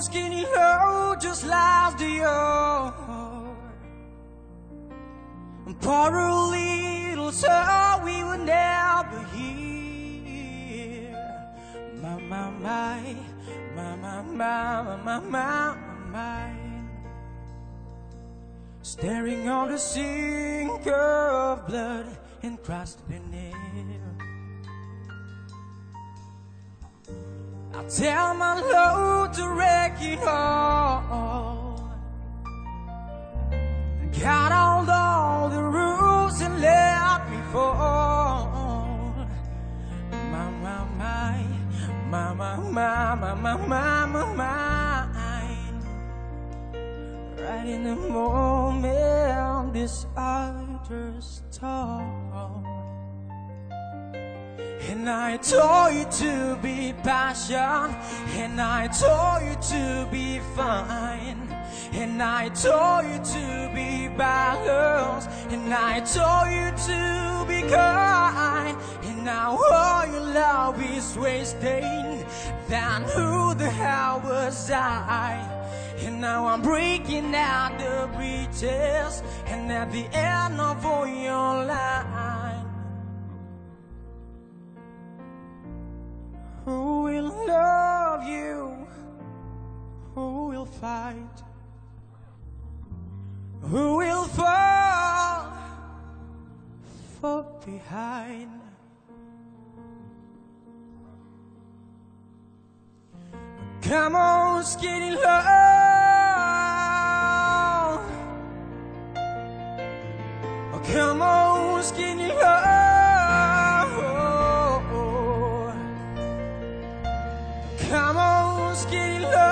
skinny low just like the old. Poor little soul we would never hear. My, my, my, my, my, my, my, my, my. Staring on the sink of blood encrusted in it. I tell my load to wreck it all. Got all the rules and let me fall. My, my, my, my, my, my, my, my, my, my, mine. Right in the moment this utter's tall. And I told you to be passion, and I told you to be fine, and I told you to be balance, and I told you to be kind. And now all your love is wasting, then who the hell was I? And now I'm breaking out the breaches, and at the end of all your line, who will love you? Who will fight? Who will fall behind? Come on, skinny love. Oh, come on, skinny love. Come on, skinny love.